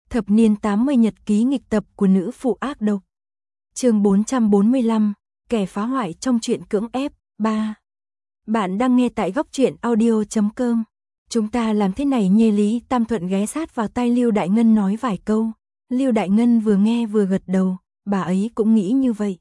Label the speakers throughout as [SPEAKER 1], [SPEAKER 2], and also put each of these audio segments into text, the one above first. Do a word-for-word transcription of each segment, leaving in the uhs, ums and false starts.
[SPEAKER 1] Thập niên tám mươi nhật ký nghịch tập của nữ phụ ác độc. Chương bốn trăm bốn mươi lăm, kẻ phá hoại trong truyện cưỡng ép, ba. Bạn đang nghe tại góc truyện audio chấm com. Chúng ta làm thế này nhê. Lý Tam Thuận ghé sát vào tai Lưu Đại Ngân nói vài câu. Lưu Đại Ngân vừa nghe vừa gật đầu, bà ấy cũng nghĩ như vậy.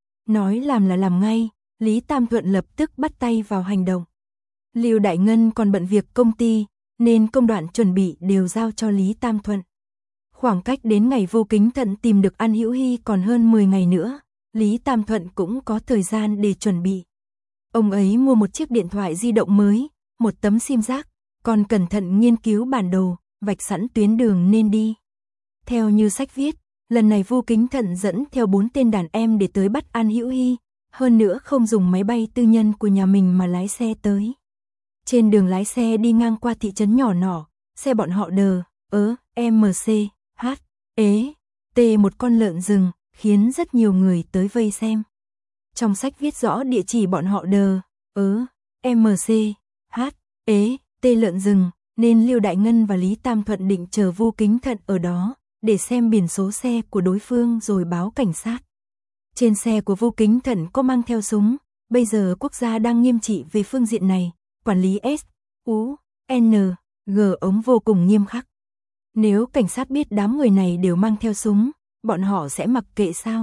[SPEAKER 1] Nói làm là làm ngay, Lý Tam Thuận lập tức bắt tay vào hành động. Lưu Đại Ngân còn bận việc công ty, nên công đoạn chuẩn bị đều giao cho Lý Tam Thuận. Khoảng cách đến ngày Vô Kính Thận tìm được An Hữu Hy còn hơn mười ngày nữa, Lý Tam Thuận cũng có thời gian để chuẩn bị. Ông ấy mua một chiếc điện thoại di động mới, một tấm sim giác, còn cẩn thận nghiên cứu bản đồ, vạch sẵn tuyến đường nên đi. Theo như sách viết, lần này Vô Kính Thận dẫn theo bốn tên đàn em để tới bắt An Hữu Hy, hơn nữa không dùng máy bay tư nhân của nhà mình mà lái xe tới. Trên đường lái xe đi ngang qua thị trấn nhỏ nọ, xe bọn họ đờ, ớ, em xê, hát, ế, tê một con lợn rừng, khiến rất nhiều người tới vây xem. Trong sách viết rõ địa chỉ bọn họ đờ, ớ, em xê, hát, ế, tê lợn rừng, nên Lưu Đại Ngân và Lý Tam Thuận định chờ Vô Kính Thận ở đó, để xem biển số xe của đối phương rồi báo cảnh sát. Trên xe của Vô Kính Thận có mang theo súng, bây giờ quốc gia đang nghiêm trị về phương diện này, quản lý S, U, N, G ống vô cùng nghiêm khắc. Nếu cảnh sát biết đám người này đều mang theo súng, bọn họ sẽ mặc kệ sao?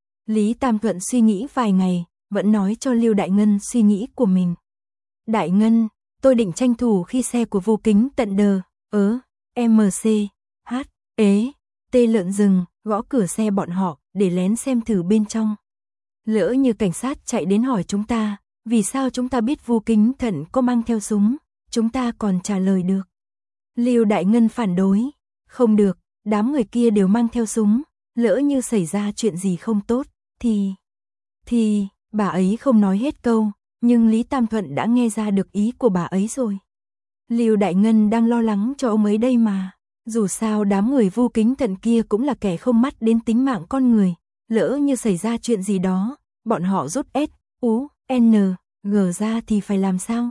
[SPEAKER 1] Lý Tam Thuận suy nghĩ vài ngày, vẫn nói cho Lưu Đại Ngân suy nghĩ của mình. Đại Ngân, tôi định tranh thủ khi xe của Vô Kính Tận đờ, ớ, em xê, hát, ế, tê lợn rừng, gõ cửa xe bọn họ, để lén xem thử bên trong. Lỡ như cảnh sát chạy đến hỏi chúng ta, vì sao chúng ta biết Vô Kính Thận có mang theo súng, chúng ta còn trả lời được. Lưu Đại Ngân phản đối, không được, đám người kia đều mang theo súng, lỡ như xảy ra chuyện gì không tốt, thì... Thì, bà ấy không nói hết câu, nhưng Lý Tam Thuận đã nghe ra được ý của bà ấy rồi. Lưu Đại Ngân đang lo lắng cho ông ấy đây mà, dù sao đám người Vô Kính Thận kia cũng là kẻ không mắt đến tính mạng con người, lỡ như xảy ra chuyện gì đó, bọn họ rút S, U, N, G ra thì phải làm sao?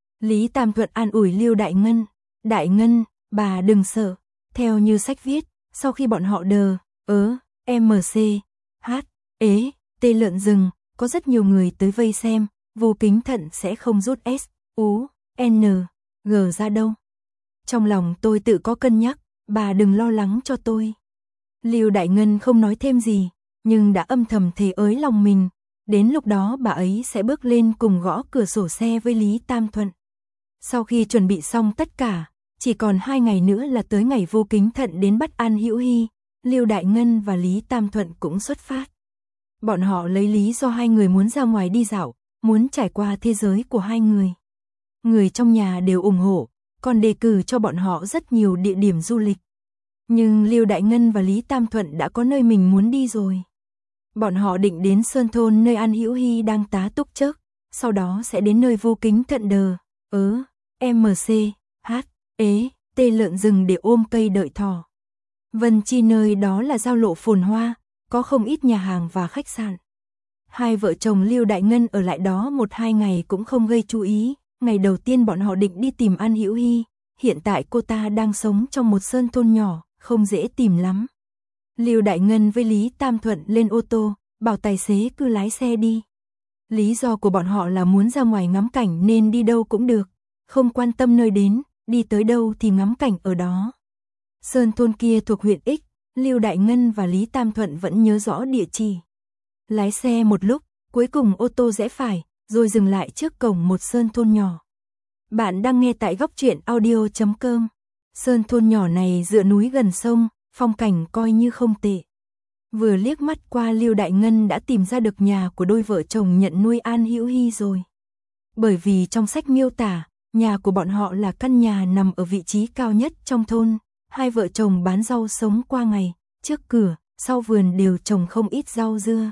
[SPEAKER 1] Lý Tam Thuận an ủi Lưu Đại Ngân, Đại Ngân, bà đừng sợ, theo như sách viết, sau khi bọn họ đờ, ớ, em xê, hát, ế, tê lợn rừng, có rất nhiều người tới vây xem, Vô Kính Thận sẽ không rút S, U, N, G ra đâu. Trong lòng tôi tự có cân nhắc, bà đừng lo lắng cho tôi. Lưu Đại Ngân không nói thêm gì, nhưng đã âm thầm thề ới lòng mình, đến lúc đó bà ấy sẽ bước lên cùng gõ cửa sổ xe với Lý Tam Thuận. Sau khi chuẩn bị xong tất cả, chỉ còn hai ngày nữa là tới ngày Vô Kính Thận đến bắt An Hữu Hy, Lưu Đại Ngân và Lý Tam Thuận cũng xuất phát. Bọn họ lấy lý do hai người muốn ra ngoài đi dạo, muốn trải qua thế giới của hai người. Người trong nhà đều ủng hộ, còn đề cử cho bọn họ rất nhiều địa điểm du lịch. Nhưng Lưu Đại Ngân và Lý Tam Thuận đã có nơi mình muốn đi rồi. Bọn họ định đến Sơn Thôn nơi An Hữu Hy đang tá túc trước, sau đó sẽ đến nơi Vô Kính Thận đờ, ớ, em xê, hát, ế, tê lợn rừng để ôm cây đợi thỏ. Vân Chi nơi đó là giao lộ phồn hoa, có không ít nhà hàng và khách sạn. Hai vợ chồng Lưu Đại Ngân ở lại đó một hai ngày cũng không gây chú ý. Ngày đầu tiên bọn họ định đi tìm An Hữu Hy, hiện tại cô ta đang sống trong một sơn thôn nhỏ, không dễ tìm lắm. Lưu Đại Ngân với Lý Tam Thuận lên ô tô, bảo tài xế cứ lái xe đi. Lý do của bọn họ là muốn ra ngoài ngắm cảnh nên đi đâu cũng được, không quan tâm nơi đến, đi tới đâu thì ngắm cảnh ở đó. Sơn thôn kia thuộc huyện X, Lưu Đại Ngân và Lý Tam Thuận vẫn nhớ rõ địa chỉ. Lái xe một lúc, cuối cùng ô tô rẽ phải, rồi dừng lại trước cổng một sơn thôn nhỏ. Bạn đang nghe tại góc truyện audio chấm com. Sơn thôn nhỏ này dựa núi gần sông, phong cảnh coi như không tệ. Vừa liếc mắt qua Lưu Đại Ngân đã tìm ra được nhà của đôi vợ chồng nhận nuôi An Hữu Hy rồi. Bởi vì trong sách miêu tả, nhà của bọn họ là căn nhà nằm ở vị trí cao nhất trong thôn. Hai vợ chồng bán rau sống qua ngày, trước cửa, sau vườn đều trồng không ít rau dưa.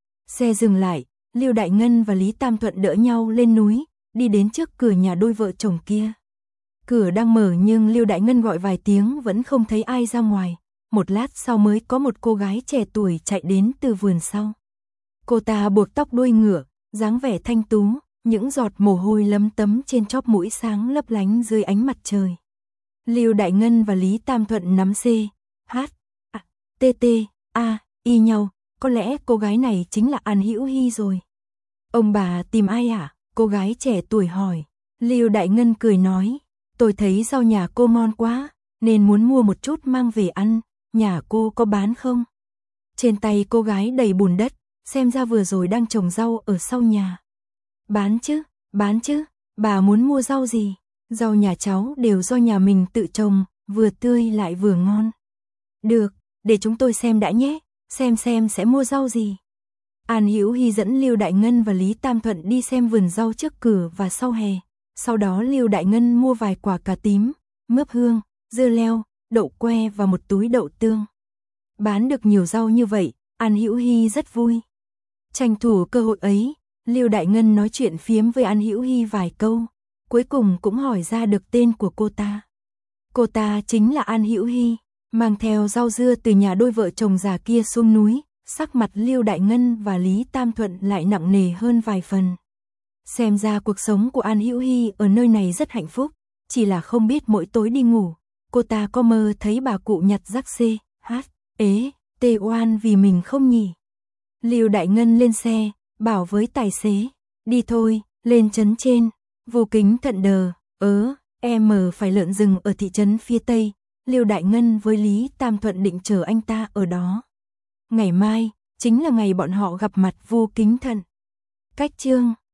[SPEAKER 1] Xe dừng lại, Lưu Đại Ngân và Lý Tam Thuận đỡ nhau lên núi, đi đến trước cửa nhà đôi vợ chồng kia. Cửa đang mở nhưng Lưu Đại Ngân gọi vài tiếng vẫn không thấy ai ra ngoài. Một lát sau mới có một cô gái trẻ tuổi chạy đến từ vườn sau. Cô ta buộc tóc đuôi ngựa, dáng vẻ thanh tú, những giọt mồ hôi lấm tấm trên chóp mũi sáng lấp lánh dưới ánh mặt trời. Lưu Đại Ngân và Lý Tam Thuận nắm C, H, A, T T, A, y nhau, có lẽ cô gái này chính là An Hữu Hy rồi. Ông bà tìm ai à? Cô gái trẻ tuổi hỏi. Lưu Đại Ngân cười nói, tôi thấy rau nhà cô ngon quá, nên muốn mua một chút mang về ăn, nhà cô có bán không? Trên tay cô gái đầy bùn đất, xem ra vừa rồi đang trồng rau ở sau nhà. Bán chứ, bán chứ, bà muốn mua rau gì? Rau nhà cháu đều do nhà mình tự trồng, vừa tươi lại vừa ngon. Được, để chúng tôi xem đã nhé, xem xem sẽ mua rau gì. An Hữu Hy dẫn Lưu Đại Ngân và Lý Tam Thuận đi xem vườn rau trước cửa và sau hè. Sau đó Lưu Đại Ngân mua vài quả cà tím, mướp hương, dưa leo, đậu que và một túi đậu tương. Bán được nhiều rau như vậy, An Hữu Hy rất vui. Tranh thủ cơ hội ấy, Lưu Đại Ngân nói chuyện phiếm với An Hữu Hy vài câu, cuối cùng cũng hỏi ra được tên của cô ta. Cô ta chính là An Hữu Hy, mang theo rau dưa từ nhà đôi vợ chồng già kia xuống núi, sắc mặt Lưu Đại Ngân và Lý Tam Thuận lại nặng nề hơn vài phần. Xem ra cuộc sống của An Hữu Hy ở nơi này rất hạnh phúc, chỉ là không biết mỗi tối đi ngủ, cô ta có mơ thấy bà cụ nhặt rác xê, hát, ế, tê oan vì mình không nhỉ. Lưu Đại Ngân lên xe, bảo với tài xế, đi thôi, lên trấn trên. Vô Kính Thận đờ, ớ, em phải lợn rừng ở thị trấn phía Tây. Lưu Đại Ngân với Lý Tam Thuận định chờ anh ta ở đó. Ngày mai, chính là ngày bọn họ gặp mặt Vô Kính Thận. Cách chương